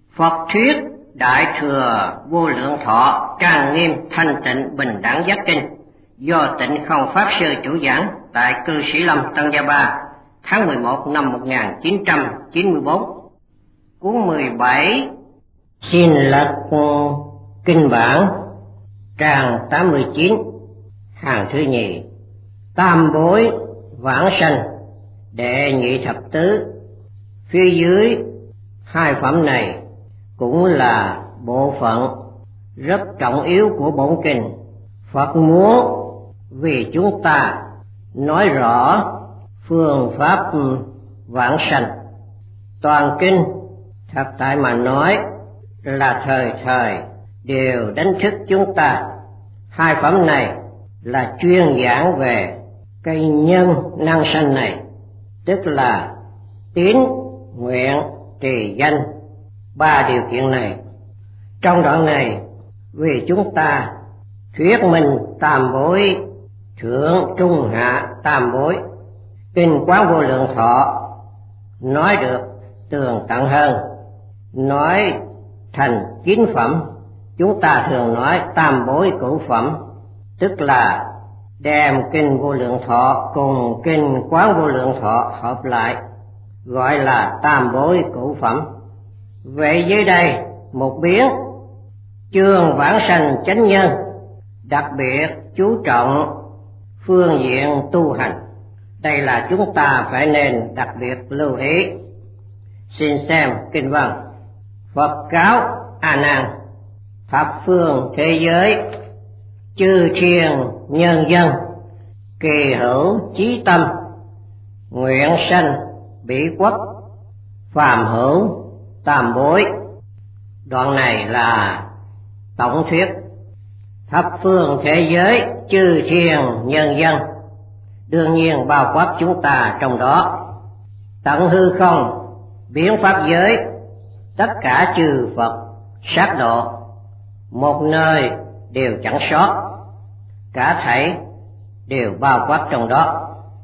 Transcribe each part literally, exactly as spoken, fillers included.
Phật thuyết Đại Thừa Vô Lượng Thọ Trang Nghiêm Thanh Tịnh Bình Đẳng Giác Kinh do Tịnh Không Pháp Sư chủ giảng tại Cư Sĩ Lâm Tân Gia Ba tháng mười một năm một nghìn chín trăm chín mươi bốn. Cuốn mười bảy xin lật kinh bản trang tám mươi chín, hàng thứ nhì, tam bối vãng sanh đệ nhị thập tứ. Phía dưới hai phẩm này cũng là bộ phận rất trọng yếu của bổn kinh. Phật muốn vì chúng ta nói rõ phương pháp vãng sanh. Toàn kinh thật tại mà nói là thời thời đều đánh thức chúng ta. Hai phẩm này là chuyên giảng về cây nhân năng sanh này, tức là tín, nguyện, trì, danh, ba điều kiện này. Trong đoạn này vì chúng ta thuyết minh tam bối, thượng trung hạ tam bối, kinh Quán Vô Lượng Thọ nói được tường tận hơn, nói thành chín phẩm. Chúng ta thường nói tam bối cửu phẩm, tức là đem kinh Vô Lượng Thọ cùng kinh Quán Vô Lượng Thọ hợp lại, gọi là tam bối cửu phẩm. Vậy dưới đây một biến chương vãng sanh chánh nhân, đặc biệt chú trọng phương diện tu hành. Đây là chúng ta phải nên đặc biệt lưu ý. Xin xem kinh văn. Phật cáo A Nan: thập phương thế giới, chư thiên nhân dân, kỳ hữu chí tâm, nguyện sanh bỉ quốc, phàm hữu tam bối. Đoạn này là tổng thuyết. Thập phương thế giới, chư thiên nhân dân, đương nhiên bao quát chúng ta trong đó. Tận hư không, biến pháp giới, tất cả chư Phật sát độ, một nơi đều chẳng sót, cả thảy đều bao quát trong đó.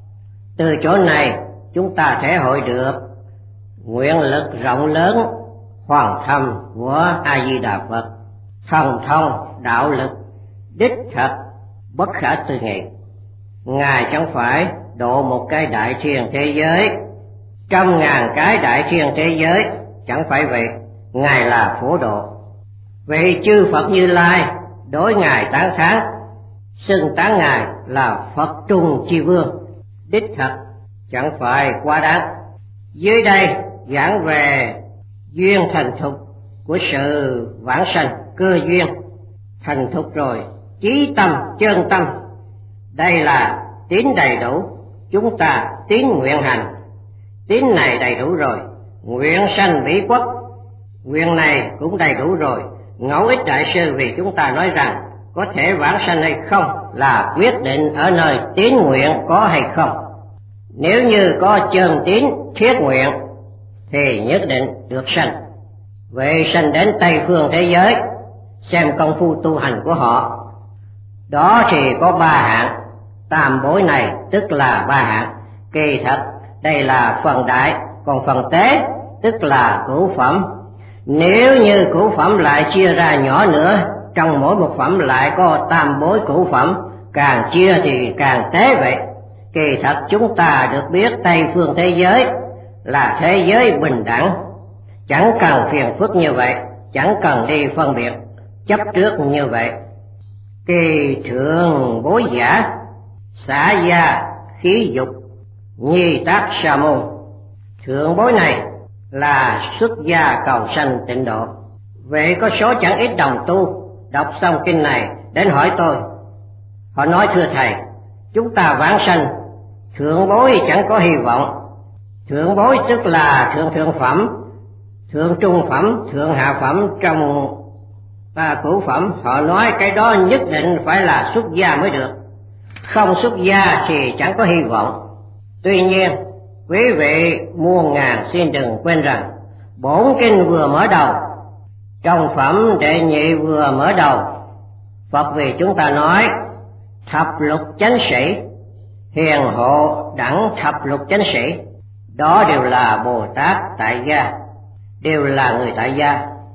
Từ chỗ này chúng ta thể hội được nguyện lực rộng lớn hoàn thâm của A Di Đà Phật, thần thông đạo lực đích thật bất khả tư nghị. Ngài chẳng phải độ một cái đại thiên thế giới, trăm ngàn cái đại thiên thế giới, chẳng phải vậy. Ngài là phổ độ. Vậy chư Phật Như Lai đối Ngài tán thán, xưng tán Ngài là Phật Trung Chi Vương, đích thật chẳng phải quá đáng. Dưới đây giảng về duyên thành thục của sự vãng sanh. Cơ duyên thành thục rồi, chí tâm, chân tâm, đây là tín đầy đủ. Chúng ta tín nguyện hành, tín này đầy đủ rồi, nguyện sanh bỉ quốc, nguyện này cũng đầy đủ rồi. Ngẫu Ích Đại Sư vì chúng ta nói rằng có thể vãng sanh hay không là quyết định ở nơi tín nguyện có hay không. Nếu như có chân tín thiết nguyện thì nhất định được sanh. Vậy sanh đến Tây phương thế giới, xem công phu tu hành của họ, đó thì có ba hạng. Tam bối này tức là ba hạng. Kỳ thật đây là phần đại, còn phần tế tức là cửu phẩm. Nếu như cửu phẩm lại chia ra nhỏ nữa, trong mỗi một phẩm lại có tam bối cửu phẩm, càng chia thì càng tế vậy. Kỳ thật chúng ta được biết Tây phương thế giới là thế giới bình đẳng, chẳng cần phiền phức như vậy, chẳng cần đi phân biệt chấp trước như vậy. Kỳ thượng bối giả, xả gia khí dục, nhi tác sa môn. Thượng bối này là xuất gia cầu sanh tịnh độ. Vậy có số chẳng ít đồng tu đọc xong kinh này đến hỏi tôi. Họ nói: thưa thầy, chúng ta vãng sanh, thượng bối chẳng có hy vọng. Thượng bối tức là thượng thượng phẩm, thượng trung phẩm, thượng hạ phẩm trong ba cửu phẩm. Họ nói cái đó nhất định phải là xuất gia mới được, không xuất gia thì chẳng có hy vọng. Tuy nhiên quý vị muôn ngàn xin đừng quên rằng bổn kinh vừa mở đầu, trong phẩm đệ nhị vừa mở đầu, Phật vì chúng ta nói thập lục chánh sĩ, hiền hộ đẳng thập lục chánh sĩ, đó đều là Bồ Tát tại gia, đều là người tại gia.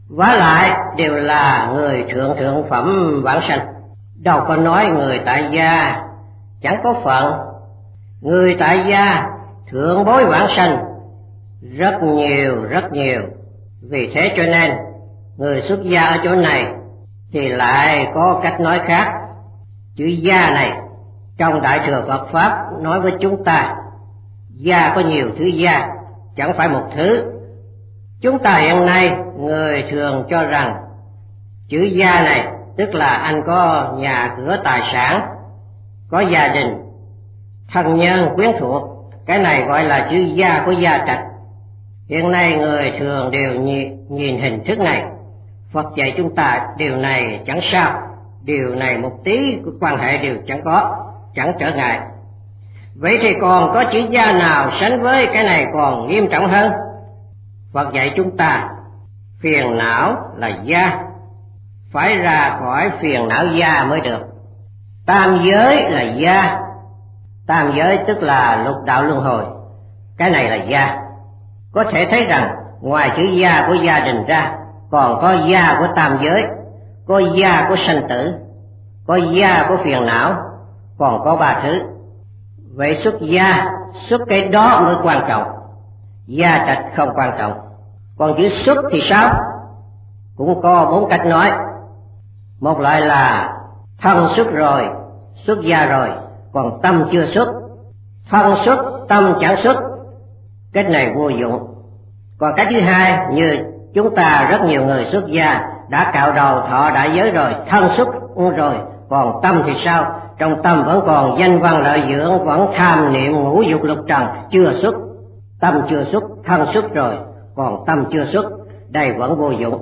Vả lại đều là người thượng thượng phẩm vãng sanh, đâu có nói người tại gia chẳng có phận. Người tại gia thượng bối vãng sanh rất nhiều rất nhiều. Vì thế cho nên người xuất gia ở chỗ này thì lại có cách nói khác. Chữ gia này trong Đại Thừa Phật Pháp nói với chúng ta, gia có nhiều thứ gia, chẳng phải một thứ. Chúng ta hiện nay người thường cho rằng chữ gia này tức là anh có nhà cửa tài sản, có gia đình, thân nhân quyến thuộc, cái này gọi là chữ gia của gia trạch. Hiện nay người thường đều nhìn, nhìn hình thức này. Phật dạy chúng ta điều này chẳng sao, điều này một tí quan hệ đều chẳng có, chẳng trở ngại. Vậy thì còn có chữ gia nào sánh với cái này còn nghiêm trọng hơn? Phật dạy chúng ta phiền não là gia, phải ra khỏi phiền não gia mới được. Tam giới là gia, tam giới tức là lục đạo luân hồi, cái này là gia. Có thể thấy rằng ngoài chữ gia của gia đình ra còn có gia của tam giới, có gia của sanh tử, có gia của phiền não, còn có ba thứ. Vậy xuất gia, xuất cái đó mới quan trọng, gia trạch không quan trọng. Còn chữ xuất thì sao? Cũng có bốn cách nói. Một loại là thân xuất rồi, xuất gia rồi, còn tâm chưa xuất. Thân xuất, tâm chẳng xuất, cách này vô dụng. Còn cách thứ hai, như chúng ta rất nhiều người xuất gia đã cạo đầu thọ đại giới rồi, thân xuất rồi, còn tâm thì sao? Trong tâm vẫn còn danh văn lợi dưỡng, vẫn tham niệm ngũ dục lục trần, chưa xuất. Tâm chưa xuất, thân xuất rồi, còn tâm chưa xuất, đây vẫn vô dụng.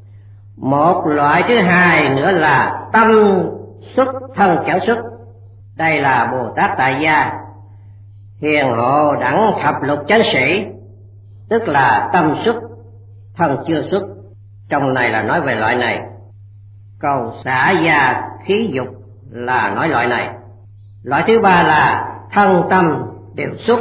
Một loại thứ hai nữa là tâm xuất, thân chẳng xuất. Đây là Bồ Tát tại gia, hiền hộ đẳng thập lục chánh sĩ, tức là tâm xuất, thân chưa xuất. Trong này là nói về loại này. Cầu xả gia khí dục là nói loại này. Loại thứ ba là thân tâm đều xuất,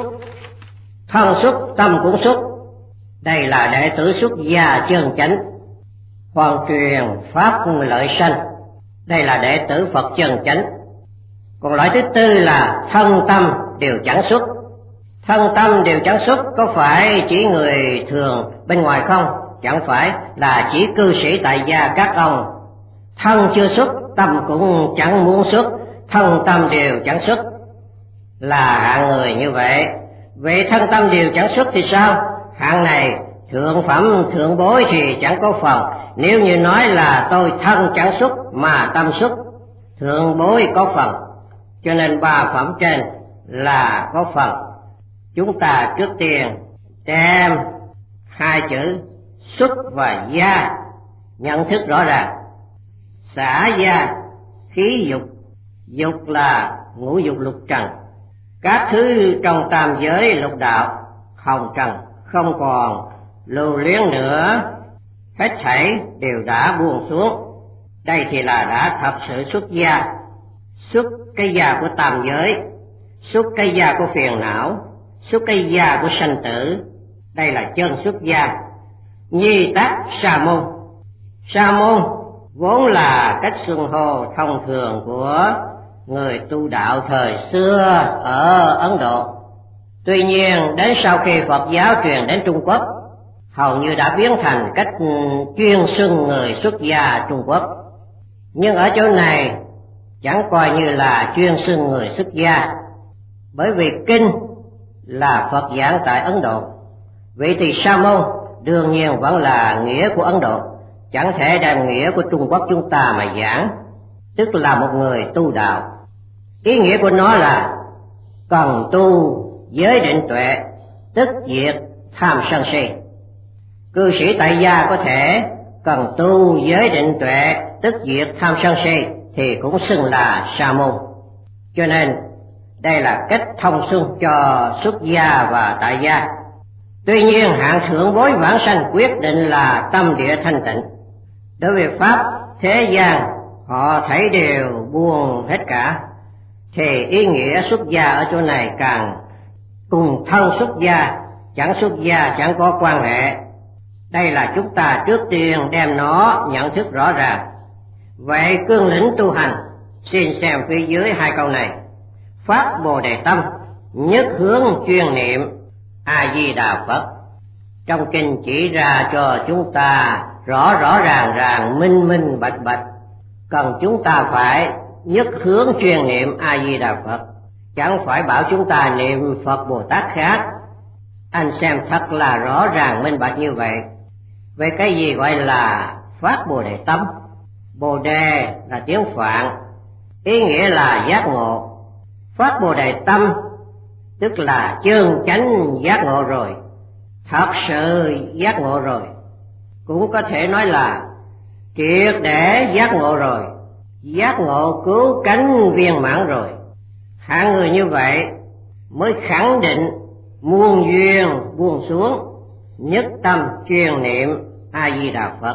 thân xuất tâm cũng xuất. Đây là đệ tử xuất gia chân chánh, hoàn truyền pháp lợi sanh, đây là đệ tử Phật chân chánh. Còn loại thứ tư là thân tâm đều chẳng xuất. Thân tâm đều chẳng xuất có phải chỉ người thường bên ngoài không? Chẳng phải, là chỉ cư sĩ tại gia các ông. Thân chưa xuất, tâm cũng chẳng muốn xuất, thân tâm đều chẳng xuất, là hạng người như vậy. Vậy thân tâm đều chẳng xuất thì sao? Hạng này thượng phẩm thượng bối thì chẳng có phần. Nếu như nói là tôi thân chẳng xuất mà tâm xuất, thượng bối có phần. Cho nên ba phẩm trên là có phần. Chúng ta trước tiên đem hai chữ xuất và gia nhận thức rõ ràng. Xả gia khí dục, dục là ngũ dục lục trần, các thứ trong tam giới lục đạo hồng trần không còn lưu luyến nữa, hết thảy đều đã buông xuống. Đây thì là đã thật sự xuất gia, xuất cái gia của tam giới, xuất cái gia của phiền não, xuất cái gia của sanh tử. Đây là chân xuất gia. Nhi tác sa môn, sa môn vốn là cách xưng hô thông thường của người tu đạo thời xưa ở Ấn Độ. Tuy nhiên đến sau khi Phật giáo truyền đến Trung Quốc, hầu như đã biến thành cách chuyên xưng người xuất gia Trung Quốc. Nhưng ở chỗ này chẳng coi như là chuyên xưng người xuất gia, bởi vì kinh là Phật giảng tại Ấn Độ. Vậy thì sa môn đương nhiên vẫn là nghĩa của Ấn Độ, chẳng thể đem nghĩa của Trung Quốc chúng ta mà giảng, tức là một người tu đạo. Ý nghĩa của nó là cần tu giới định tuệ, tức diệt tham sân si. Cư sĩ tại gia có thể cần tu giới định tuệ, tức diệt tham sân si, thì cũng xưng là sa môn. Cho nên đây là cách thông xưng cho xuất gia và tại gia. Tuy nhiên hạng thượng bối vãng sanh quyết định là tâm địa thanh tịnh. Đối với pháp thế gian họ thấy đều buông hết cả, thì ý nghĩa xuất gia ở chỗ này càng cùng thân xuất gia, chẳng xuất gia chẳng có quan hệ. Đây là chúng ta trước tiên đem nó nhận thức rõ ràng. Vậy cương lĩnh tu hành, xin xem phía dưới hai câu này. Phát Bồ Đề tâm, nhất hướng chuyên niệm A Di Đà Phật. Trong kinh chỉ ra cho chúng ta rõ rõ ràng ràng, minh minh bạch bạch, cần chúng ta phải nhất hướng chuyên niệm A Di Đà Phật, chẳng phải bảo chúng ta niệm Phật Bồ Tát khác. Anh xem thật là rõ ràng minh bạch như vậy. Về cái gì gọi là phát Bồ Đề tâm? Bồ Đề là tiếng Phạn, ý nghĩa là giác ngộ. Phát Bồ Đề tâm tức là chân chánh giác ngộ rồi, thật sự giác ngộ rồi. Cũng có thể nói là triệt để giác ngộ rồi, giác ngộ cứu cánh viên mãn rồi. Hạng người như vậy mới khẳng định muôn duyên buông xuống, nhất tâm chuyên niệm A Di Đà Phật.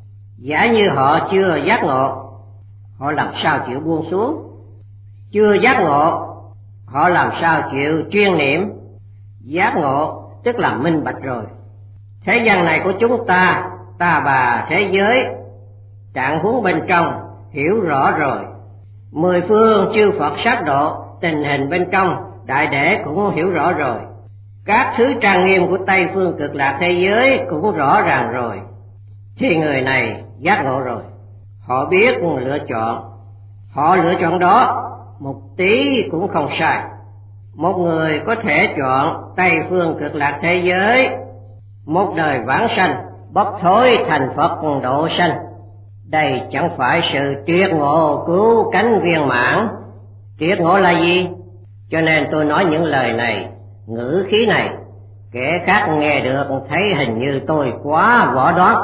Giả như họ chưa giác ngộ, họ làm sao chịu buông xuống? Chưa giác ngộ, họ làm sao chịu chuyên niệm? Giác ngộ tức là minh bạch rồi. Thế gian này của chúng ta, ta bà thế giới, trạng huống bên trong hiểu rõ rồi. Mười phương chư Phật sát độ, tình hình bên trong đại để cũng hiểu rõ rồi. Các thứ trang nghiêm của Tây phương cực lạc thế giới cũng rõ ràng rồi. Thì người này giác ngộ rồi, họ biết lựa chọn, họ lựa chọn đó một tí cũng không sai. Một người có thể chọn Tây phương cực lạc thế giới, một đời vãng sanh, bất thối thành Phật độ sanh. Đây chẳng phải sự triệt ngộ cứu cánh viên mãn. Triệt ngộ là gì? Cho nên tôi nói những lời này, ngữ khí này, kẻ khác nghe được thấy hình như tôi quá võ đoán,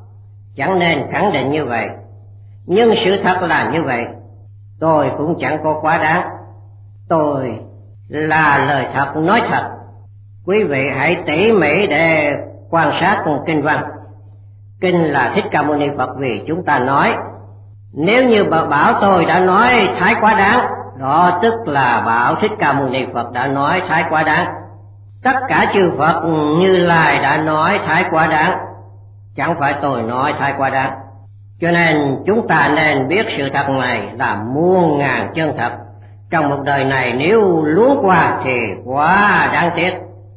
chẳng nên khẳng định như vậy. Nhưng sự thật là như vậy, tôi cũng chẳng có quá đáng. Tôi là lời thật nói thật. Quý vị hãy tỉ mỉ để quan sát kinh văn. Kinh là Thích Ca Mâu Ni Phật vì chúng ta nói. Nếu như bà bảo tôi đã nói thái quá đáng, đó tức là bảo Thích Ca Mâu Ni Phật đã nói thái quá đáng. Tất cả chư Phật Như Lai đã nói thái quá đáng, chẳng phải tôi nói thái quá đáng. Cho nên chúng ta nên biết sự thật này là muôn ngàn chân thật. Trong một đời này nếu luống qua thì quá đáng tiếc.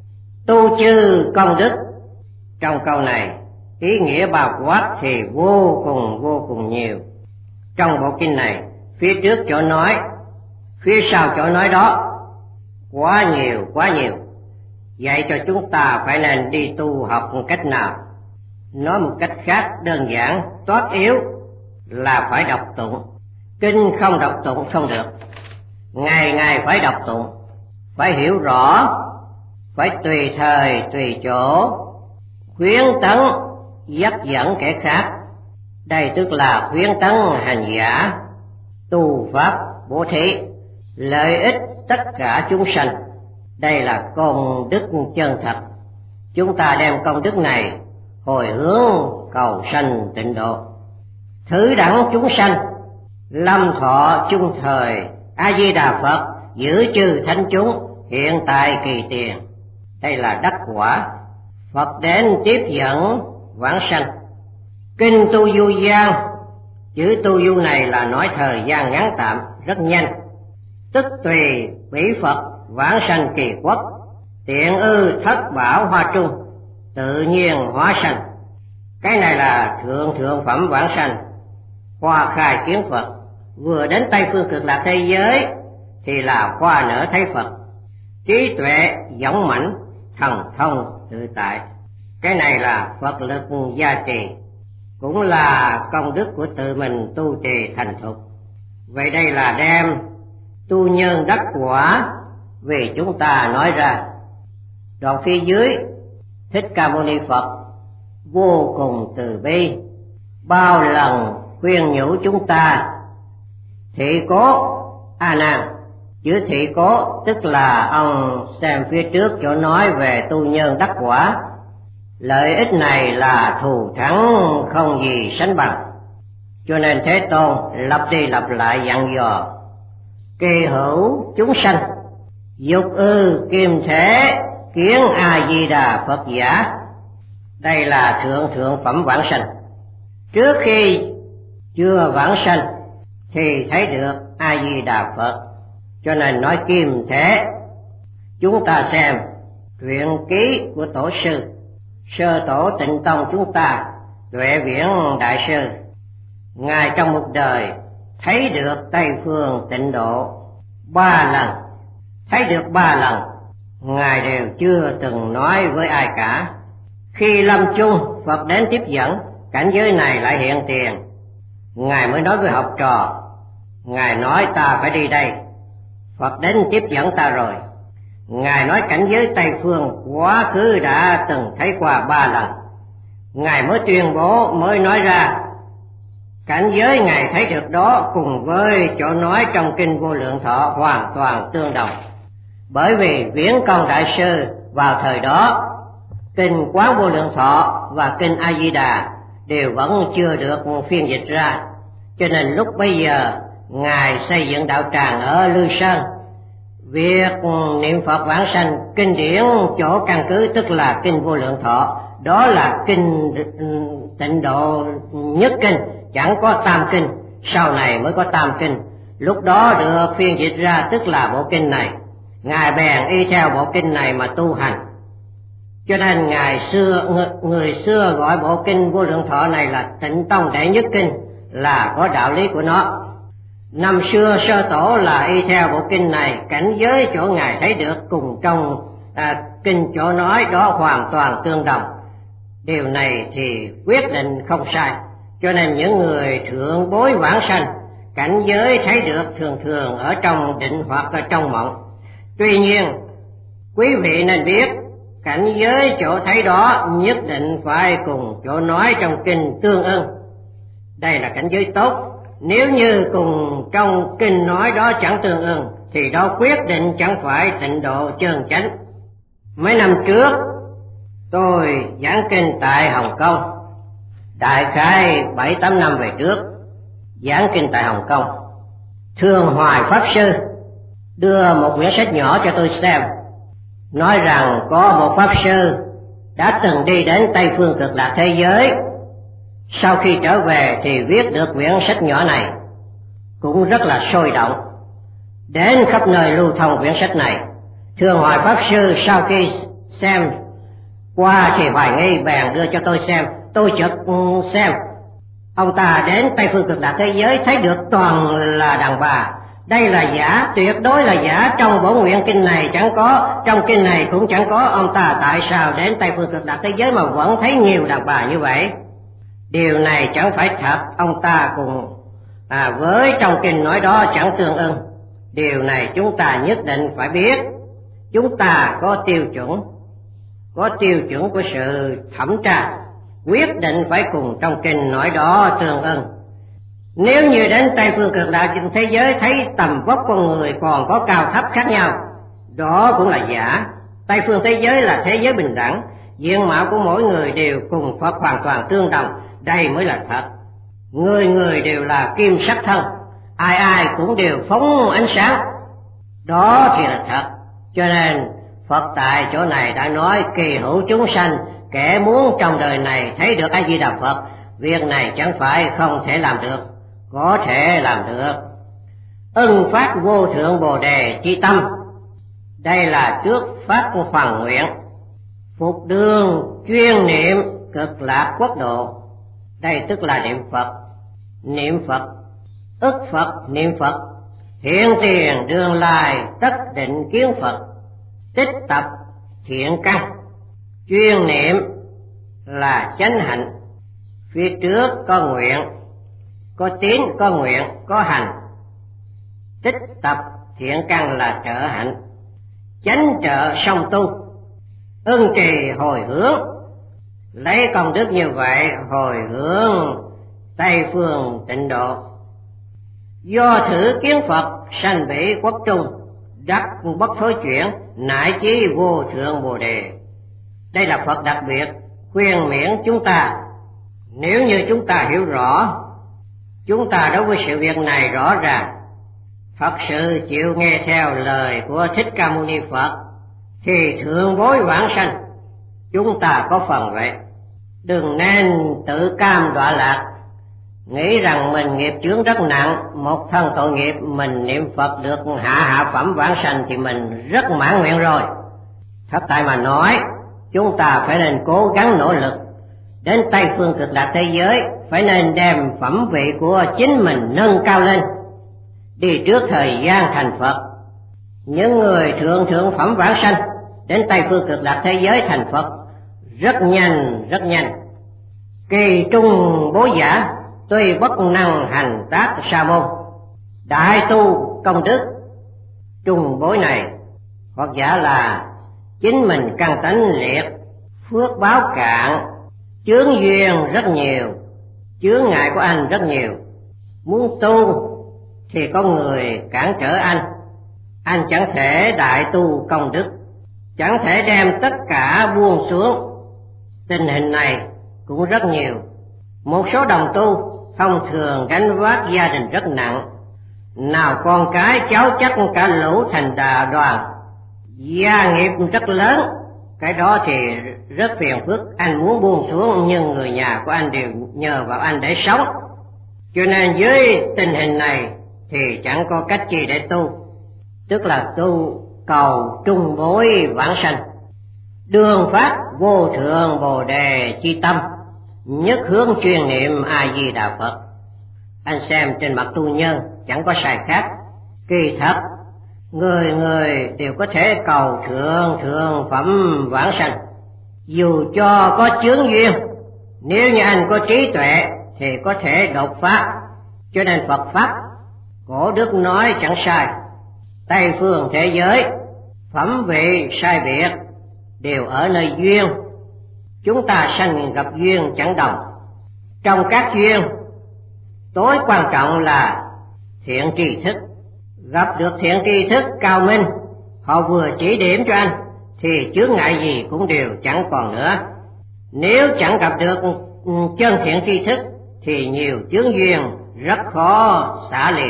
Tu chư công đức, trong câu này ý nghĩa bao quát thì vô cùng vô cùng nhiều. Trong bộ kinh này, phía trước chỗ nói, phía sau chỗ nói đó, quá nhiều quá nhiều. Vậy cho chúng ta phải nên đi tu học một cách nào? Nói một cách khác đơn giản, toát yếu là phải đọc tụng. Kinh không đọc tụng không được. Ngày ngày phải đọc tụng, phải hiểu rõ, phải tùy thời tùy chỗ, khuyến tấn dắt dẫn kẻ khác. Đây tức là khuyến tấn hành giả, tu pháp bố thí, lợi ích tất cả chúng sanh. Đây là công đức chân thật. Chúng ta đem công đức này hồi hướng cầu sanh tịnh độ. Thứ đẳng chúng sanh, lâm thọ chung thời, A Di Đà Phật giữ chư thánh chúng hiện tại kỳ tiền. Đây là đắc quả. Phật đến tiếp dẫn vãng sanh. Kinh Tu Du Giang, chữ Tu Du này là nói thời gian ngắn tạm, rất nhanh. Tức tùy bỉ Phật vãng sanh kỳ quốc, tiện ư thất bảo hoa trung, tự nhiên hóa sanh. Cái này là thượng thượng phẩm vãng sanh, hoa khai kiến Phật. Vừa đến Tây phương cực lạc thế giới thì là hoa nở thấy Phật, trí tuệ dõng mãnh, thần thông tự tại. Cái này là Phật lực gia trì, cũng là công đức của tự mình tu trì thành thục. Vậy đây là đem tu nhân đắc quả vì chúng ta nói ra. Đoạn phía dưới, Thích Ca Mâu Ni Phật vô cùng từ bi, bao lần khuyên nhủ chúng ta thị cố A Nan. Chữ thị cố tức là ông xem phía trước chỗ nói về tu nhân đắc quả. Lợi ích này là thù thắng không gì sánh bằng. Cho nên Thế Tôn lặp đi lặp lại dặn dò: kỳ hữu chúng sanh, dục ư kim thể kiến A Di Đà Phật giả. Đây là thượng thượng phẩm vãng sanh. Trước khi chưa vãng sanh thì thấy được A Di Đà Phật, cho nên nói kim thế. Chúng ta xem truyện ký của tổ sư sơ tổ Tịnh Tông chúng ta, Tuệ Viễn đại sư. Ngài trong một đời thấy được Tây phương tịnh độ ba lần, thấy được ba lần, Ngài đều chưa từng nói với ai cả. Khi lâm chung, Phật đến tiếp dẫn, cảnh giới này lại hiện tiền. Ngài mới nói với học trò, Ngài nói ta phải đi đây, Phật đến tiếp dẫn ta rồi. Ngài nói cảnh giới Tây phương quá khứ đã từng thấy qua ba lần. Ngài mới tuyên bố, mới nói ra cảnh giới Ngài thấy được đó cùng với chỗ nói trong Kinh Vô Lượng Thọ hoàn toàn tương đồng. Bởi vì Viễn Công đại sư vào thời đó, Kinh Quán Vô Lượng Thọ và Kinh A Di Đà đều vẫn chưa được phiên dịch ra, cho nên lúc bây giờ Ngài xây dựng đạo tràng ở Lư Sơn. Việc niệm Phật vãng sanh, kinh điển chỗ căn cứ tức là Kinh Vô Lượng Thọ, đó là kinh tịnh độ nhất kinh, chẳng có tam kinh, sau này mới có tam kinh. Lúc đó được phiên dịch ra tức là bộ kinh này. Ngài bèn y theo bộ kinh này mà tu hành, cho nên ngày xưa người, người xưa gọi bộ Kinh Vô Lượng Thọ này là Tịnh Tông đệ nhất kinh, là có đạo lý của nó. Năm xưa sơ tổ là y theo bộ kinh này, cảnh giới chỗ Ngài thấy được cùng trong à, kinh chỗ nói đó hoàn toàn tương đồng. Điều này thì quyết định không sai, cho nên những người thượng bối vãng sanh, cảnh giới thấy được thường thường ở trong định hoặc ở trong mộng. Tuy nhiên quý vị nên biết, cảnh giới chỗ thấy đó nhất định phải cùng chỗ nói trong kinh tương ưng. Đây là cảnh giới tốt. Nếu như cùng trong kinh nói đó chẳng tương ưng thì đó quyết định chẳng phải tịnh độ chân chánh. Mấy năm trước tôi giảng kinh tại Hồng Kông, đại khái bảy tám năm về trước, giảng kinh tại Hồng Kông. Thường Hoài Pháp Sư đưa một quyển sách nhỏ cho tôi xem, nói rằng có một Pháp Sư đã từng đi đến Tây phương cực lạc thế giới, sau khi trở về thì viết được quyển sách nhỏ này, cũng rất là sôi động, đến khắp nơi lưu thông quyển sách này. Thường Hoài Pháp Sư sau khi xem qua thì hoài nghi, bèn đưa cho tôi xem. Tôi chợt xem, ông ta đến Tây phương cực lạc thế giới thấy được toàn là đàn bà. Đây là giả, tuyệt đối là giả, trong bổn nguyện kinh này chẳng có, trong kinh này cũng chẳng có. Ông ta tại sao đến Tây phương cực lạc thế giới mà vẫn thấy nhiều đàn bà như vậy? Điều này chẳng phải thật, ông ta cùng à, với trong kinh nói đó chẳng tương ưng. Điều này chúng ta nhất định phải biết. Chúng ta có tiêu chuẩn, có tiêu chuẩn của sự thẩm tra, quyết định phải cùng trong kinh nói đó tương ưng. Nếu như đến Tây phương cực lạc thế giới thấy tầm vóc con người còn có cao thấp khác nhau, đó cũng là giả. Tây phương thế giới là thế giới bình đẳng, diện mạo của mỗi người đều cùng Phật hoàn toàn tương đồng, đây mới là thật. Người người đều là kim sắc thân, ai ai cũng đều phóng ánh sáng, đó thì là thật. Cho nên Phật tại chỗ này đã nói kỳ hữu chúng sanh, kẻ muốn trong đời này thấy được A Di Đà Phật, việc này chẳng phải không thể làm được, có thể làm được. Ưng phát vô thượng bồ đề chi tâm, đây là trước phát hoàn nguyện, phục đường chuyên niệm cực lạc quốc độ. Đây tức là niệm Phật, niệm Phật, ức Phật, niệm Phật, hiện tiền đường lai tất định kiến Phật, tích tập thiện căn. Chuyên niệm là chánh hạnh, phía trước có nguyện, có tín, có nguyện, có hành. Tích tập thiện căn là trợ hạnh, chánh trợ song tu, ưng trì hồi hướng. Lấy công đức như vậy hồi hướng Tây phương tịnh độ. Do thử kiến Phật sanh bỉ quốc trung, đắc bất thối chuyển, nại chí vô thượng bồ đề. Đây là Phật đặc biệt khuyên miễn chúng ta. Nếu như chúng ta hiểu rõ, chúng ta đối với sự việc này rõ ràng, thật sự chịu nghe theo lời của Thích Ca Mâu Ni Phật, thì thượng bối vãng sanh chúng ta có phần vậy. Đừng nên tự cam đọa lạc, nghĩ rằng mình nghiệp chướng rất nặng, một thân tội nghiệp, mình niệm Phật được hạ hạ phẩm vãng sanh thì mình rất mãn nguyện rồi. Thật tại mà nói, chúng ta phải nên cố gắng nỗ lực, đến Tây phương cực lạc thế giới phải nên đem phẩm vị của chính mình nâng cao lên, đi trước thời gian thành Phật. Những người thượng thượng phẩm vãng sanh đến Tây phương cực lạc thế giới thành Phật rất nhanh, rất nhanh. Kỳ trung bố giả tuy bất năng hành tác sa môn, đại tu công đức. Trung bối này hoặc giả là chính mình căn tánh liệt, phước báo cạn, chướng duyên rất nhiều, chướng ngại của anh rất nhiều. Muốn tu thì có người cản trở anh, anh chẳng thể đại tu công đức, chẳng thể đem tất cả buông xuống. Tình hình này cũng rất nhiều. Một số đồng tu thông thường gánh vác gia đình rất nặng, nào con cái cháu chắc cả lũ thành đà đoàn, gia nghiệp rất lớn. Cái đó thì rất phiền phức, anh muốn buông xuống nhưng người nhà của anh đều nhờ vào anh để sống. Cho nên với tình hình này thì chẳng có cách gì để tu, tức là tu cầu trung bối vãng sanh. Đường phát vô thượng bồ đề chi tâm, nhất hướng chuyên niệm A Di Đà Phật. Anh xem trên mặt tu nhân chẳng có sai khác. Kỳ thật người người đều có thể cầu thượng thượng phẩm vãng sanh, dù cho có chướng duyên. Nếu như anh có trí tuệ thì có thể đột phá. Cho nên Phật pháp cổ đức nói chẳng sai, Tây phương thế giới phẩm vị sai biệt đều ở nơi duyên. Chúng ta sanh gặp duyên chẳng đồng. Trong các duyên, tối quan trọng là thiện tri thức. Gặp được thiện tri thức cao minh, họ vừa chỉ điểm cho anh thì chướng ngại gì cũng đều chẳng còn nữa. Nếu chẳng gặp được chân thiện tri thức thì nhiều chướng duyên rất khó xả lìa.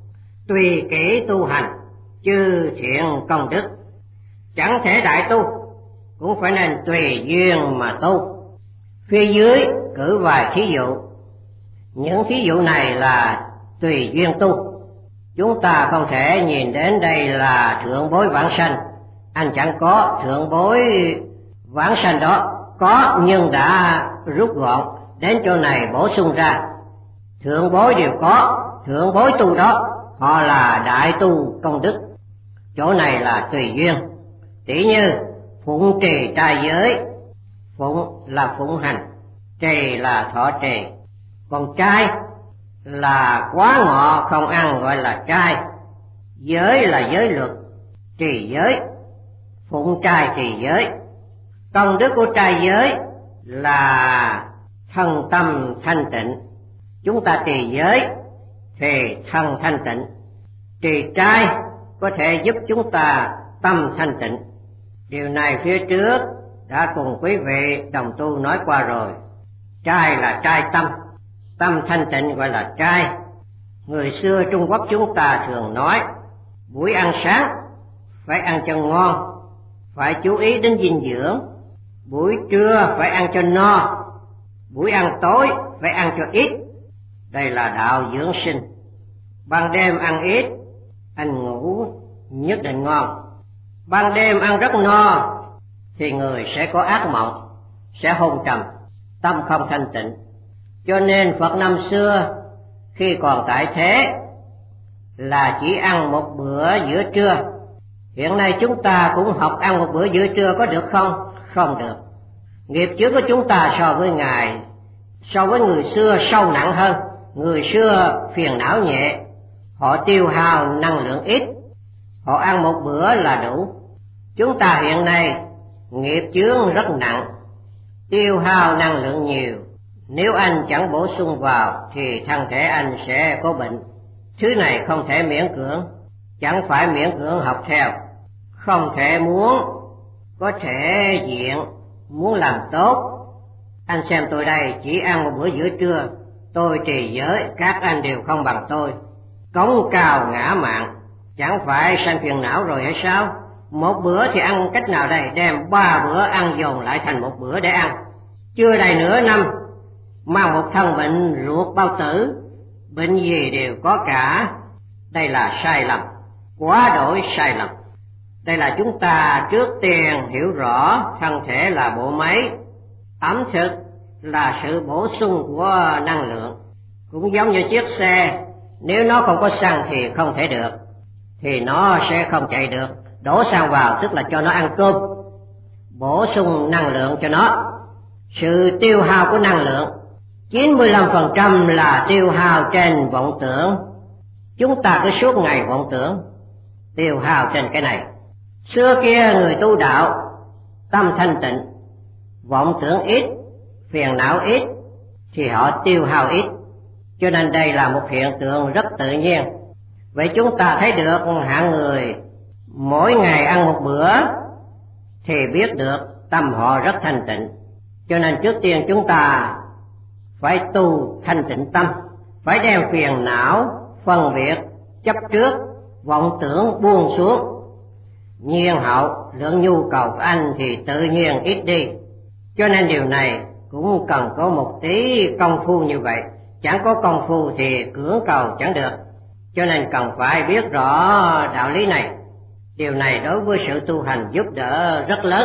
Tùy kỹ tu hành, chư thiện công đức, chẳng thể đại tu, cũng phải nên tùy duyên mà tu. Phía dưới cử vài thí dụ. Những thí dụ này là tùy duyên tu. Chúng ta không thể nhìn đến đây là thượng bối vãng sanh, anh chẳng có thượng bối vãng sanh đó, có nhưng đã rút gọn, đến chỗ này bổ sung ra. Thượng bối đều có, thượng bối tu đó họ là đại tu công đức. Chỗ này là tùy duyên. Tỷ như phụng trì trai giới, phụng là phụng hành, trì là thọ trì, còn trai là quá ngọ không ăn gọi là trai, giới là giới luật, trì giới, phụng trai trì giới. Công đức của trai giới là thân tâm thanh tịnh, chúng ta trì giới thì thân thanh tịnh, trì trai có thể giúp chúng ta tâm thanh tịnh. Điều này phía trước đã cùng quý vị đồng tu nói qua rồi. Trai là trai tâm, tâm thanh tịnh gọi là trai. Người xưa Trung Quốc chúng ta thường nói, buổi ăn sáng phải ăn cho ngon, phải chú ý đến dinh dưỡng. Buổi trưa phải ăn cho no, buổi ăn tối phải ăn cho ít. Đây là đạo dưỡng sinh. Ban đêm ăn ít, anh ngủ nhất định ngon. Ban đêm ăn rất no thì người sẽ có ác mộng, sẽ hôn trầm, tâm không thanh tịnh. Cho nên Phật năm xưa khi còn tại thế là chỉ ăn một bữa giữa trưa. Hiện nay chúng ta cũng học ăn một bữa giữa trưa, có được không? Không được. Nghiệp chướng của chúng ta so với Ngài, so với người xưa sâu nặng hơn. Người xưa phiền não nhẹ, họ tiêu hao năng lượng ít, họ ăn một bữa là đủ. Chúng ta hiện nay nghiệp chướng rất nặng, tiêu hao năng lượng nhiều. Nếu anh chẳng bổ sung vào thì thân thể anh sẽ có bệnh. Thứ này không thể miễn cưỡng, chẳng phải miễn cưỡng học theo. Không thể muốn, có thể diện, muốn làm tốt. Anh xem tôi đây, chỉ ăn một bữa giữa trưa, tôi trì giới, các anh đều không bằng tôi. Cống cao ngã mạn, chẳng phải sanh phiền não rồi hay sao? Một bữa thì ăn cách nào đây? Đem ba bữa ăn dồn lại thành một bữa để ăn. chưa đầy nửa năm mang một thân bệnh ruột bao tử, bệnh gì đều có cả. Đây là sai lầm, quá đổi sai lầm. Đây là chúng ta trước tiên hiểu rõ thân thể là bộ máy, ẩm thực là sự bổ sung của năng lượng. Cũng giống như chiếc xe, nếu nó không có xăng thì không thể được, thì nó sẽ không chạy được. Đổ xăng vào tức là cho nó ăn cơm, bổ sung năng lượng cho nó. Sự tiêu hao của năng lượng chín mươi lăm phần trăm là tiêu hao trên vọng tưởng. Chúng ta cứ suốt ngày vọng tưởng, tiêu hao trên cái này. Xưa kia người tu đạo tâm thanh tịnh, vọng tưởng ít, phiền não ít, thì họ tiêu hao ít. Cho nên đây là một hiện tượng rất tự nhiên. Vậy chúng ta thấy được hạng người mỗi ngày ăn một bữa thì biết được tâm họ rất thanh tịnh. Cho nên trước tiên chúng ta phải tu thanh tịnh tâm, phải đem phiền não, phân biệt, chấp trước, vọng tưởng buông xuống. Nhiên hậu, lượng nhu cầu của anh thì tự nhiên ít đi. Cho nên điều này cũng cần có một tí công phu như vậy. Chẳng có công phu thì cưỡng cầu chẳng được. Cho nên cần phải biết rõ đạo lý này. Điều này đối với sự tu hành giúp đỡ rất lớn.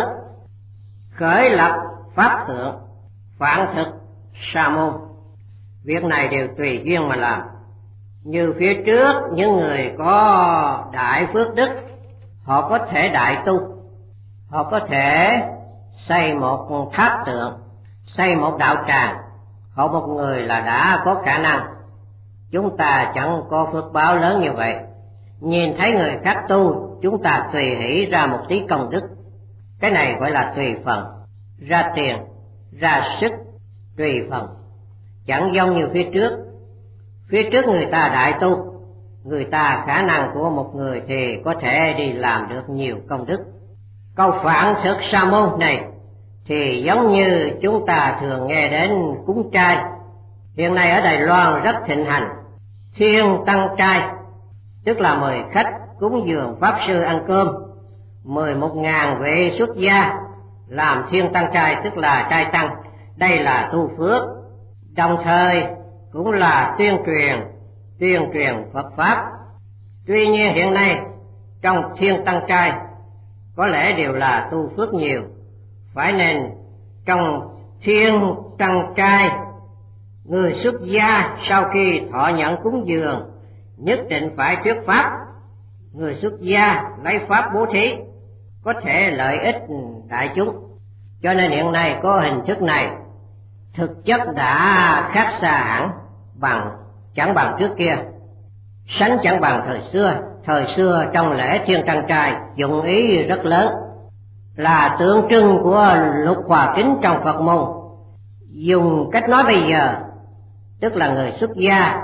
Khởi lập pháp thượng, phản thực sa môn, việc này đều tùy duyên mà làm. Như phía trước những người có đại phước đức, họ có thể đại tu, họ có thể xây một tháp tượng, xây một đạo tràng. Họ một người là đã có khả năng. Chúng ta chẳng có phước báo lớn như vậy. Nhìn thấy người khác tu, chúng ta tùy hỷ ra một tí công đức. Cái này gọi là tùy phần, ra tiền, ra sức, tùy phần. Chẳng giống như phía trước. Phía trước người ta đại tu, người ta khả năng của một người thì có thể đi làm được nhiều công đức. Câu phản thực sa môn này thì giống như chúng ta thường nghe đến cúng trai. Hiện nay ở Đài Loan rất thịnh hành thiên tăng trai, tức là mời khách cúng dường pháp sư ăn cơm, mười một ngàn vị xuất gia làm thiên tăng trai, tức là trai tăng. Đây là tu phước, đồng thời cũng là tuyên truyền, tuyên truyền Phật Pháp. Tuy nhiên hiện nay trong thiên tăng trai có lẽ đều là tu phước nhiều, phải nên trong thiên tăng trai, người xuất gia sau khi thọ nhận cúng dường nhất định phải thuyết pháp. Người xuất gia lấy pháp bố thí, có thể lợi ích đại chúng. Cho nên hiện nay có hình thức này, thực chất đã khác xa hẳn, bằng chẳng bằng trước kia, sánh chẳng bằng thời xưa. Thời xưa trong lễ thiên tăng trai dụng ý rất lớn, là tượng trưng của lục hòa kính trong Phật môn. Dùng cách nói bây giờ, tức là người xuất gia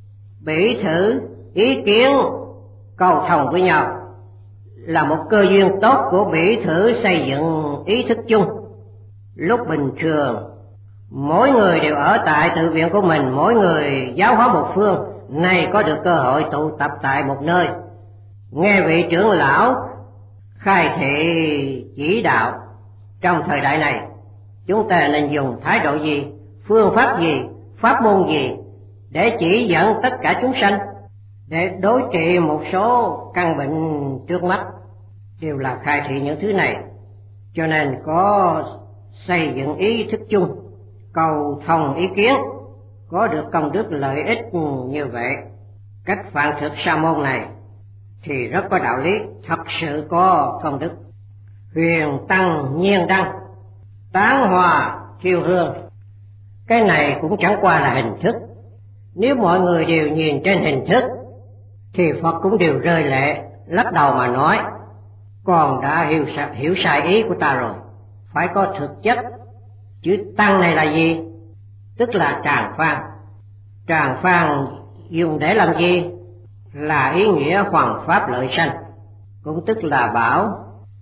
bỉ thử ý kiến cầu thông với nhau, là một cơ duyên tốt của bỉ thử xây dựng ý thức chung. Lúc bình thường mỗi người đều ở tại tự viện của mình, mỗi người giáo hóa một phương, nay có được cơ hội tụ tập tại một nơi, nghe vị trưởng lão khai thị chỉ đạo. Trong thời đại này chúng ta nên dùng thái độ gì, phương pháp gì, pháp môn gì để chỉ dẫn tất cả chúng sanh, để đối trị một số căn bệnh trước mắt, đều là khai thị những thứ này. Cho nên có xây dựng ý thức chung, cầu thông ý kiến, có được công đức lợi ích như vậy. Cách phản thực sa môn này thì rất có đạo lý, thật sự có công đức. Huyền tăng nhiên đăng, tán hòa thiêu hương, cái này cũng chẳng qua là hình thức. Nếu mọi người đều nhìn trên hình thức thì Phật cũng đều rơi lệ, lắc đầu mà nói: còn đã hiểu, hiểu sai ý của ta rồi, phải có thực chất. Chữ tăng này là gì? Tức là tràng phan. Tràng phan dùng để làm gì? Là ý nghĩa hoằng pháp lợi sanh, cũng tức là bảo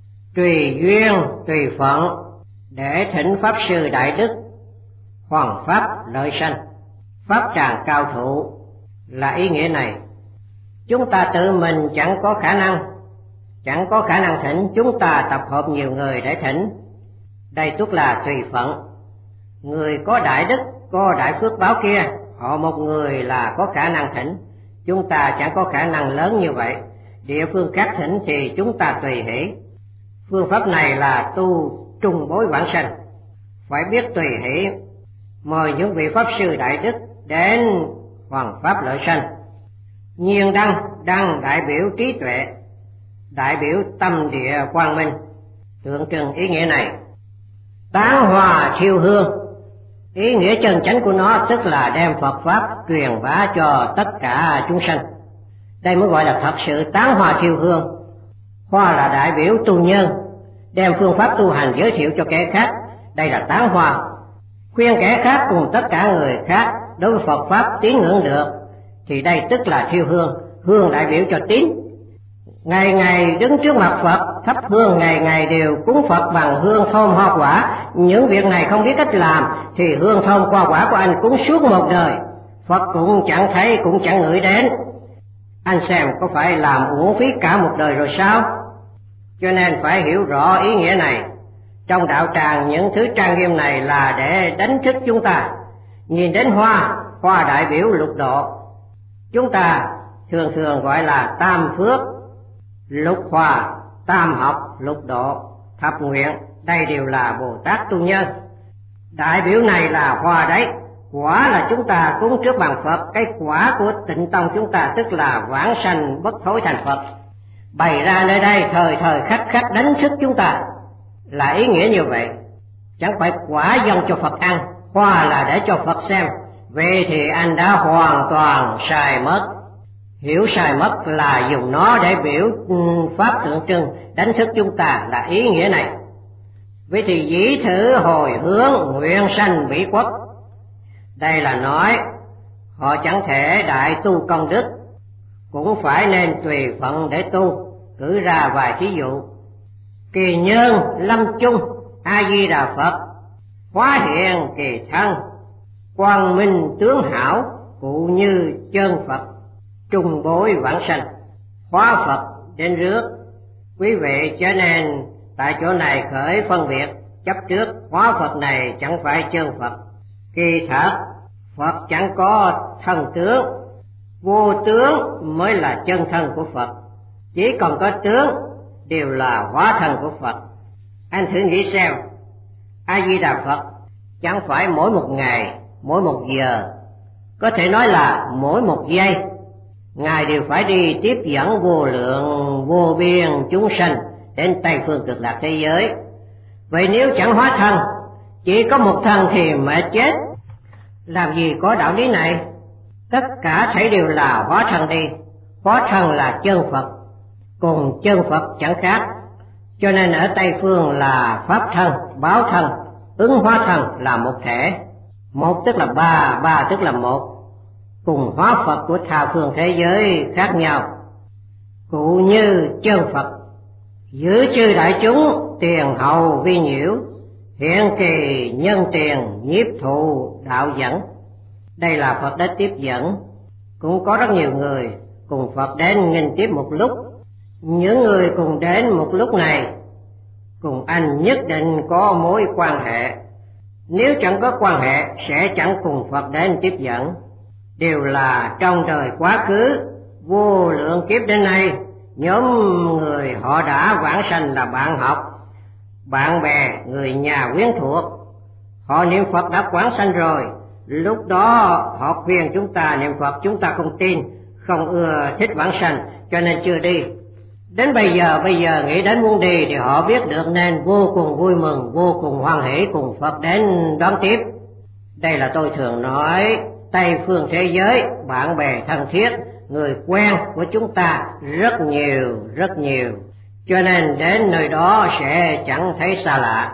tùy duyên tùy phận để thỉnh pháp sư đại đức, hoằng pháp lợi sanh, pháp tràng cao thụ, là ý nghĩa này. Chúng ta tự mình chẳng có khả năng, chẳng có khả năng thỉnh, chúng ta tập hợp nhiều người để thỉnh, đây tức là tùy phận. Người có đại đức, có đại phước báo kia, họ một người là có khả năng thỉnh, chúng ta chẳng có khả năng lớn như vậy. Địa phương khác thỉnh thì chúng ta tùy hỷ. Phương pháp này là tu trung bối vãng sanh, phải biết tùy hỷ, mời những vị pháp sư đại đức đến hoàng pháp lợi sanh. Nhiên đăng, đăng đại biểu trí tuệ, đại biểu tâm địa quang minh, tượng trưng ý nghĩa này. Tán hòa thiêu hương, ý nghĩa chân chánh của nó tức là đem Phật pháp truyền bá cho tất cả chúng sanh. Đây mới gọi là thật sự tán hòa thiêu hương. Hoa là đại biểu tu nhân, đem phương pháp tu hành giới thiệu cho kẻ khác, đây là tán hoa. Khuyên kẻ khác cùng tất cả người khác đối với Phật pháp tín ngưỡng được, thì đây tức là thiêu hương. Hương đại biểu cho tín. Ngày ngày đứng trước mặt Phật thắp hương, ngày ngày đều cúng Phật bằng hương thơm hoa quả. Những việc này không biết cách làm thì hương thơm hoa quả của anh cúng suốt một đời, Phật cũng chẳng thấy cũng chẳng ngửi đến. Anh xem có phải làm uổng phí cả một đời rồi sao? Cho nên phải hiểu rõ ý nghĩa này. Trong đạo tràng những thứ trang nghiêm này là để đánh thức chúng ta. Nhìn đến hoa, hoa đại biểu lục độ. Chúng ta thường thường gọi là tam phước, lục hòa, tam học, lục độ, thập nguyện, đây đều là Bồ Tát tu nhân. Đại biểu này là hoa đấy, quả là chúng ta cúng trước bàn Phật, cái quả của Tịnh Tông chúng ta tức là vãng sanh bất thối thành Phật. Bày ra nơi đây thời thời khắc khắc đánh thức chúng ta, là ý nghĩa như vậy. Chẳng phải quả dâng cho Phật ăn, hoa là để cho Phật xem, vậy thì anh đã hoàn toàn sai mất. Hiểu sai mất là dùng nó để biểu pháp tượng trưng đánh thức chúng ta, là ý nghĩa này. Vậy thì dĩ thử hồi hướng nguyện sanh bỉ quốc, đây là nói họ chẳng thể đại tu công đức, cũng phải nên tùy phận để tu. Cử ra vài thí dụ. Kỳ nhân lâm chung, A Di Đà Phật hóa hiện kỳ thân, quang minh tướng hảo, cụ như chân Phật, trung bối vãng sanh. Hóa Phật đến rước, quý vị cho nên tại chỗ này khởi phân biệt chấp trước, hóa Phật này chẳng phải chân Phật. Kỳ thật Phật chẳng có thân tướng, vô tướng mới là chân thân của Phật, chỉ còn có tướng đều là hóa thân của Phật. Anh thử nghĩ xem, A Di Đà Phật chẳng phải mỗi một ngày, mỗi một giờ, có thể nói là mỗi một giây, Ngài đều phải đi tiếp dẫn vô lượng vô biên chúng sanh đến Tây phương Cực Lạc thế giới. Vậy nếu chẳng hóa thân, chỉ có một thân thì mệt chết, làm gì có đạo lý này? Tất cả thảy đều là hóa thân đi, hóa thân là chân Phật, cùng chân Phật chẳng khác. Cho nên ở Tây phương là pháp thân, báo thân, ứng hóa thân là một thể. Một tức là ba, ba tức là một, cùng hóa Phật của tha phương thế giới khác nhau. Cụ như chân Phật, giữ chư đại chúng tiền hầu vi nhiễu, hiện kỳ nhân tiền nhiếp thụ đạo dẫn. Đây là Phật đến tiếp dẫn. Cũng có rất nhiều người cùng Phật đến nghênh tiếp một lúc. Những người cùng đến một lúc này cùng anh nhất định có mối quan hệ. Nếu chẳng có quan hệ sẽ chẳng cùng Phật đến tiếp dẫn. Đều là trong đời quá khứ vô lượng kiếp đến nay, nhóm người họ đã vãng sanh là bạn học, bạn bè, người nhà quyến thuộc. Họ niệm Phật đã vãng sanh rồi, lúc đó họ khuyên chúng ta niệm Phật, chúng ta không tin, không ưa thích vãng sanh, cho nên chưa đi. Đến bây giờ, bây giờ nghĩ đến muốn đi thì họ biết được nên vô cùng vui mừng, vô cùng hoan hỷ cùng Phật đến đón tiếp. Đây là tôi thường nói, Tây phương thế giới, bạn bè thân thiết, người quen của chúng ta rất nhiều, rất nhiều. Cho nên đến nơi đó sẽ chẳng thấy xa lạ.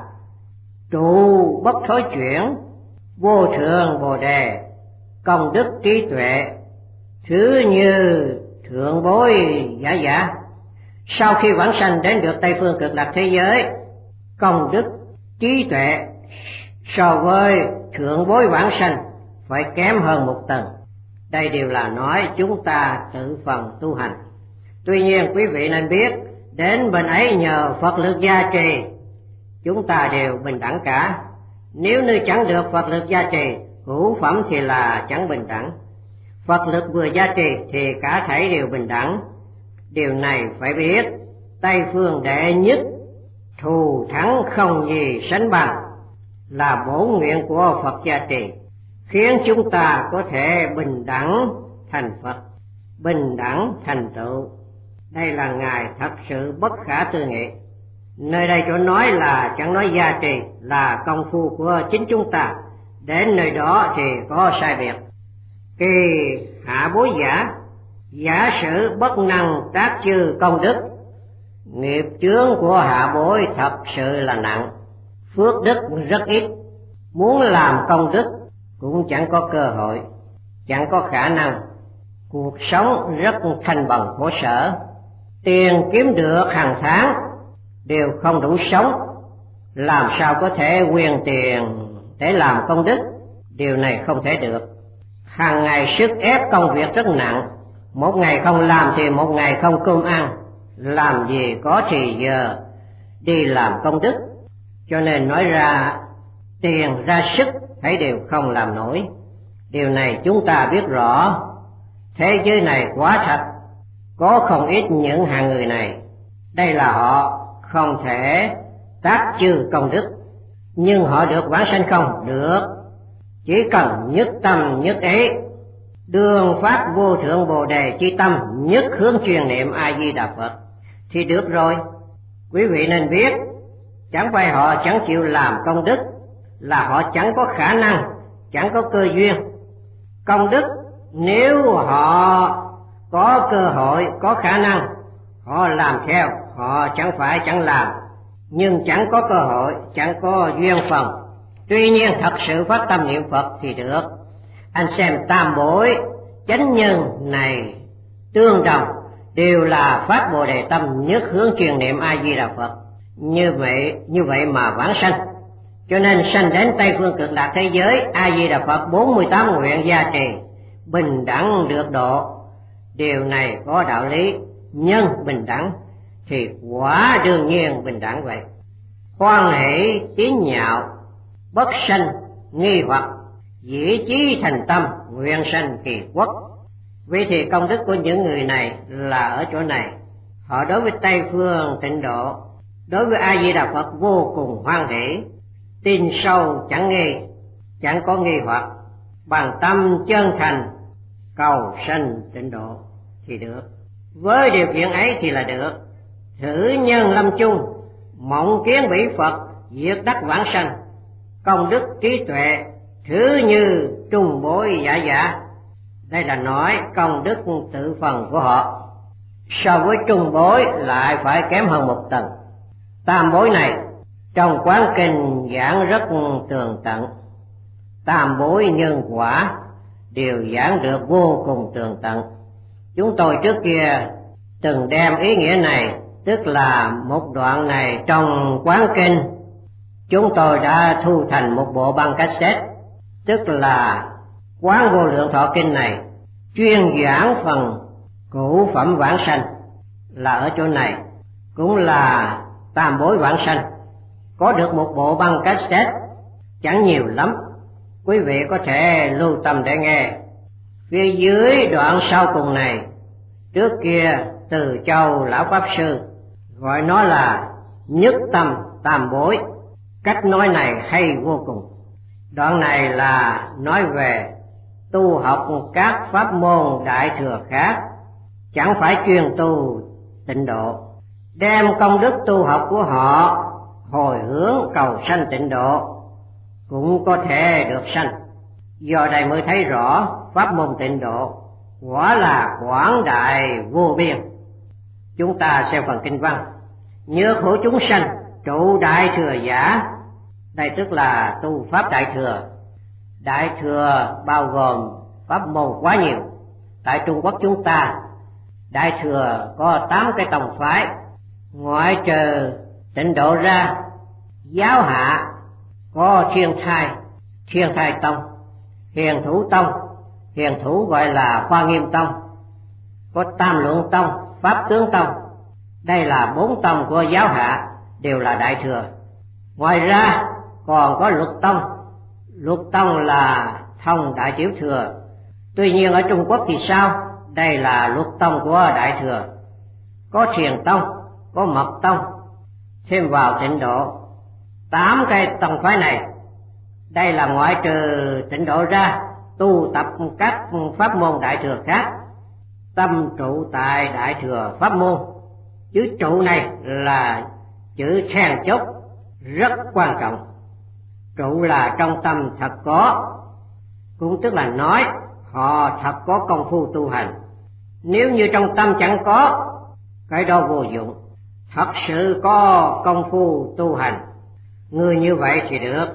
Trụ bất thối chuyển, vô thượng bồ đề, công đức trí tuệ, thứ như thượng bối giả giả. Sau khi vãng sanh đến được Tây phương Cực Lạc thế giới, công đức trí tuệ so với thượng bối vãng sanh phải kém hơn một tầng. Đây đều là nói chúng ta tự phần tu hành. Tuy nhiên quý vị nên biết, đến bên ấy nhờ Phật lực gia trì, chúng ta đều bình đẳng cả. Nếu như chẳng được Phật lực gia trì, hữu phẩm thì là chẳng bình đẳng. Phật lực vừa gia trì thì cả thảy đều bình đẳng. Điều này phải biết, Tây phương đệ nhất, thù thắng không gì sánh bằng, là bổn nguyện của Phật gia trì, khiến chúng ta có thể bình đẳng thành Phật, bình đẳng thành tựu. Đây là Ngài thật sự bất khả tư nghị. Nơi đây chỗ nói là chẳng nói gia trì, là công phu của chính chúng ta. Đến nơi đó thì có sai biệt. Kỳ hạ bối giả, giả sử bất năng tác chư công đức. Nghiệp chướng của hạ bối thật sự là nặng, phước đức rất ít. Muốn làm công đức cũng chẳng có cơ hội, chẳng có khả năng. Cuộc sống rất thanh bần khổ sở, tiền kiếm được hàng tháng đều không đủ sống, làm sao có thể quyên tiền để làm công đức? Điều này không thể được. Hàng ngày sức ép công việc rất nặng, một ngày không làm thì một ngày không cơm ăn, làm gì có thì giờ đi làm công đức. Cho nên nói ra tiền ra sức thấy đều không làm nổi. Điều này chúng ta biết rõ. Thế giới này quá thật, có không ít những hạng người này. Đây là họ không thể tác chư công đức, nhưng họ được vãng sanh không? Được. Chỉ cần nhất tâm nhất ý, đường phát vô thượng bồ đề chi tâm, nhất hướng truyền niệm A Di Đà Phật thì được rồi. Quý vị nên biết, chẳng phải họ chẳng chịu làm công đức, là họ chẳng có khả năng, chẳng có cơ duyên. Công đức nếu họ có cơ hội, có khả năng, họ làm theo, họ chẳng phải chẳng làm, nhưng chẳng có cơ hội, chẳng có duyên phần. Tuy nhiên thật sự phát tâm niệm Phật thì được. Anh xem tam bối chánh nhân này tương đồng, đều là phát bồ đề tâm, nhất hướng truyền niệm A Di Đà Phật. Như vậy, như vậy mà vãng sanh. Cho nên sanh đến Tây phương cực lạc thế giới, A Di Đà Phật bốn mươi tám nguyện gia trì, bình đẳng được độ. Điều này có đạo lý, nhân bình đẳng thì quả đương nhiên bình đẳng vậy. Hoan hỷ tín nhạo, bất sanh nghi hoặc, dĩ chí thành tâm, nguyện sanh kỳ quốc. Vì thì công đức của những người này là ở chỗ này. Họ đối với Tây phương tịnh độ, đối với A Di Đà Phật vô cùng hoan hỷ, tin sâu chẳng nghi, chẳng có nghi hoặc, bằng tâm chân thành cầu sanh tịnh độ thì được. Với điều kiện ấy thì là được. Thử nhân lâm chung, mộng kiến bỉ Phật, diệt đắc vãng sanh, công đức trí tuệ thứ như trung bối giả giả. Đây là nói công đức tự phần của họ so với trung bối lại phải kém hơn một tầng. Tam bối này trong quán kinh giảng rất tường tận, tam bối nhân quả đều giảng được vô cùng tường tận. Chúng tôi trước kia từng đem ý nghĩa này, tức là một đoạn này trong quán kinh, chúng tôi đã thu thành một bộ băng cassette, tức là Quán Vô Lượng Thọ Kinh này chuyên giảng phần cửu phẩm vãng sanh, là ở chỗ này, cũng là tam bối vãng sanh. Có được một bộ băng cassette chẳng nhiều lắm, quý vị có thể lưu tâm để nghe. Phía dưới đoạn sau cùng này, trước kia Từ Châu lão pháp sư gọi nó là nhất tâm tam bối. Cách nói này hay vô cùng. Đoạn này là nói về tu học các pháp môn đại thừa khác, chẳng phải chuyên tu tịnh độ, đem công đức tu học của họ hồi hướng cầu sanh tịnh độ, cũng có thể được sanh. Do đây mới thấy rõ pháp môn tịnh độ quả là quảng đại vô biên. Chúng ta xem phần kinh văn: nhớ khổ chúng sanh trụ đại thừa giả. Đây tức là tu pháp đại thừa. Đại thừa bao gồm pháp môn quá nhiều. Tại Trung Quốc chúng ta, đại thừa có tám cái tông phái, ngoại trừ tịnh độ ra, giáo hạ có Thiên Thai, Thiên Thai tông, Hiền Thủ tông, Hiền Thủ gọi là Hoa Nghiêm tông, có Tam Luận tông, Pháp Tướng tông. Đây là bốn tông của giáo hạ, đều là đại thừa. Ngoài ra còn có luật tông. Luật tông là thông Đại Tiểu Thừa. Tuy nhiên ở Trung Quốc thì sao? Đây là luật tông của Đại Thừa. Có Thiền tông, có Mật tông, thêm vào Tịnh độ. Tám cái tông phái này, đây là ngoại trừ Tịnh độ ra, tu tập các pháp môn Đại Thừa khác, tâm trụ tại Đại Thừa pháp môn. Chữ trụ này là chữ then chốt rất quan trọng. Trụ là trong tâm thật có, cũng tức là nói họ thật có công phu tu hành. Nếu như trong tâm chẳng có, cái đó vô dụng. Thật sự có công phu tu hành, người như vậy thì được.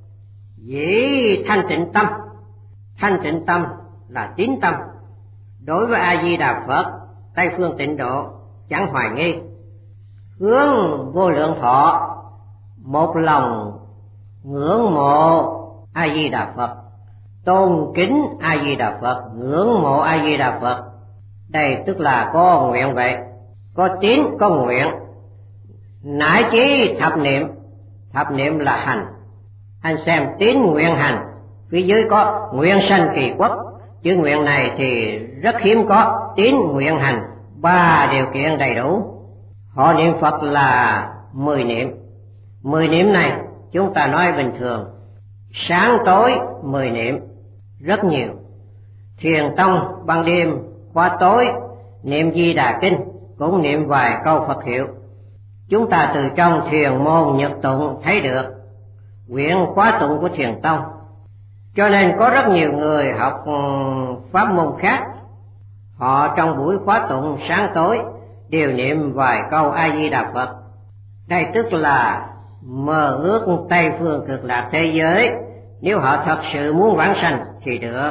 Dĩ thanh tịnh tâm. Thanh tịnh tâm là tín tâm. Đối với A Di Đà Phật, Tây phương Tịnh độ chẳng hoài nghi. Hướng Vô Lượng Thọ, một lòng ngưỡng mộ A Di Đà Phật, tôn kính A Di Đà Phật, ngưỡng mộ A Di Đà Phật. Đây tức là có nguyện vậy, có tín có nguyện. Nải chí thập niệm. Thập niệm là hành. Anh xem tín nguyện hành, phía dưới có nguyện sanh kỳ quốc. Chữ nguyện này thì rất hiếm có. Tín nguyện hành, ba điều kiện đầy đủ. Họ niệm Phật là mười niệm. Mười niệm này chúng ta nói bình thường, sáng tối mười niệm, rất nhiều. Thiền tông ban đêm khóa tối niệm Di Đà Kinh, cũng niệm vài câu Phật hiệu. Chúng ta từ trong thiền môn nhật tụng thấy được quyển khóa tụng của thiền tông. Cho nên có rất nhiều người học pháp môn khác, họ trong buổi khóa tụng sáng tối đều niệm vài câu A Di Đà Phật. Đây tức là mơ ước Tây phương cực lạc thế giới. Nếu họ thật sự muốn vãng sanh thì được.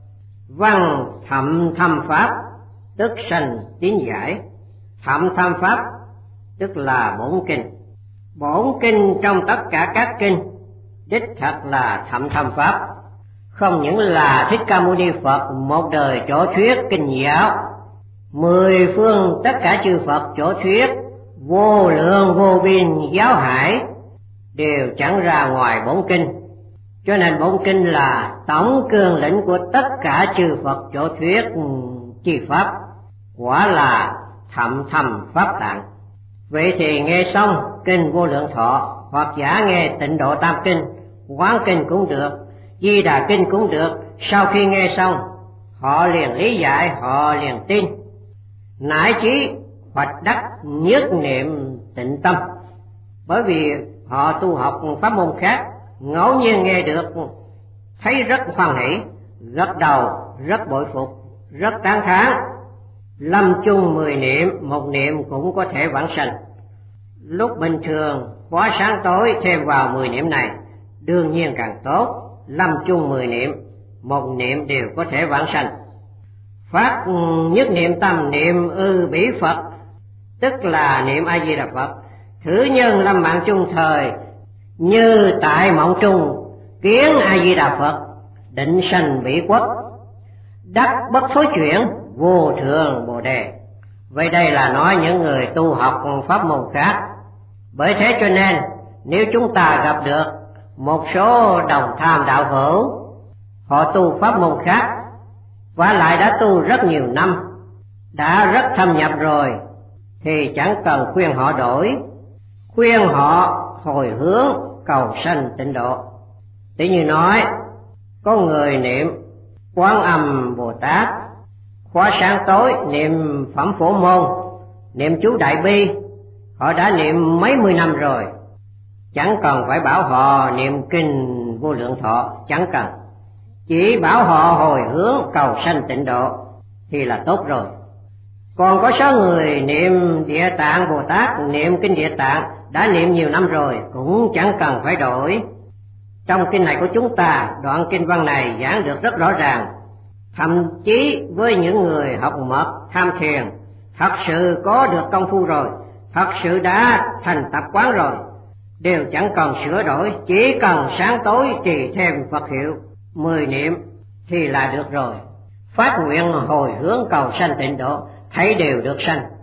Văn thậm thâm pháp, tức sanh tín giải. Thậm thâm pháp tức là bổn kinh. Bổn kinh trong tất cả các kinh đích thật là thậm thâm pháp. Không những là Thích Ca Mâu Ni Phật một đời chỗ thuyết kinh giáo, mười phương tất cả chư Phật chỗ thuyết vô lượng vô biên giáo hải đều chẳng ra ngoài bổn kinh. Cho nên bổn kinh là tổng cương lĩnh của tất cả chư Phật chỗ thuyết chi pháp, quả là thậm thâm pháp tạng. Vậy thì nghe xong kinh Vô Lượng Thọ, hoặc giả nghe Tịnh độ Tam Kinh, Quán Kinh cũng được, Di Đà Kinh cũng được. Sau khi nghe xong, họ liền lý giải, họ liền tin, nải chí hoạch đắc nhất niệm tịnh tâm. Bởi vì họ tu học pháp môn khác, ngẫu nhiên nghe được, thấy rất hoan hỷ, gật đầu, rất bội phục, rất tán thán. Lâm chung mười niệm, một niệm cũng có thể vãng sanh. Lúc bình thường khóa sáng tối thêm vào mười niệm này, đương nhiên càng tốt. Lâm chung mười niệm, một niệm đều có thể vãng sanh. Phát nhất niệm tâm niệm ư bỉ Phật, tức là niệm A Di Đà Phật. Thử nhân lâm mạng chung thời, như tại mộng trung kiến A Di Đà Phật, định sanh bỉ quốc, đắc bất thối chuyển vô thượng bồ đề. Vậy đây là nói những người tu học pháp môn khác. Bởi thế cho nên nếu chúng ta gặp được một số đồng tham đạo hữu, họ tu pháp môn khác, và lại đã tu rất nhiều năm, đã rất thâm nhập rồi, thì chẳng cần khuyên họ đổi, khuyên họ hồi hướng cầu sanh tịnh độ. Tỷ như nói, có người niệm Quán Âm Bồ Tát, khóa sáng tối niệm Phẩm Phổ Môn, niệm chú Đại Bi, họ đã niệm mấy mươi năm rồi, chẳng cần phải bảo họ niệm kinh Vô Lượng Thọ, chẳng cần, chỉ bảo họ hồi hướng cầu sanh tịnh độ thì là tốt rồi. Còn có số người niệm Địa Tạng Bồ Tát, niệm kinh Địa Tạng đã niệm nhiều năm rồi, cũng chẳng cần phải đổi. Trong kinh này của chúng ta, đoạn kinh văn này giảng được rất rõ ràng. Thậm chí với những người học mật tham thiền, thật sự có được công phu rồi, thật sự đã thành tập quán rồi, đều chẳng cần sửa đổi, chỉ cần sáng tối trì thêm Phật hiệu mười niệm thì là được rồi. Phát nguyện hồi hướng cầu sanh tịnh độ, thấy đều được sanh.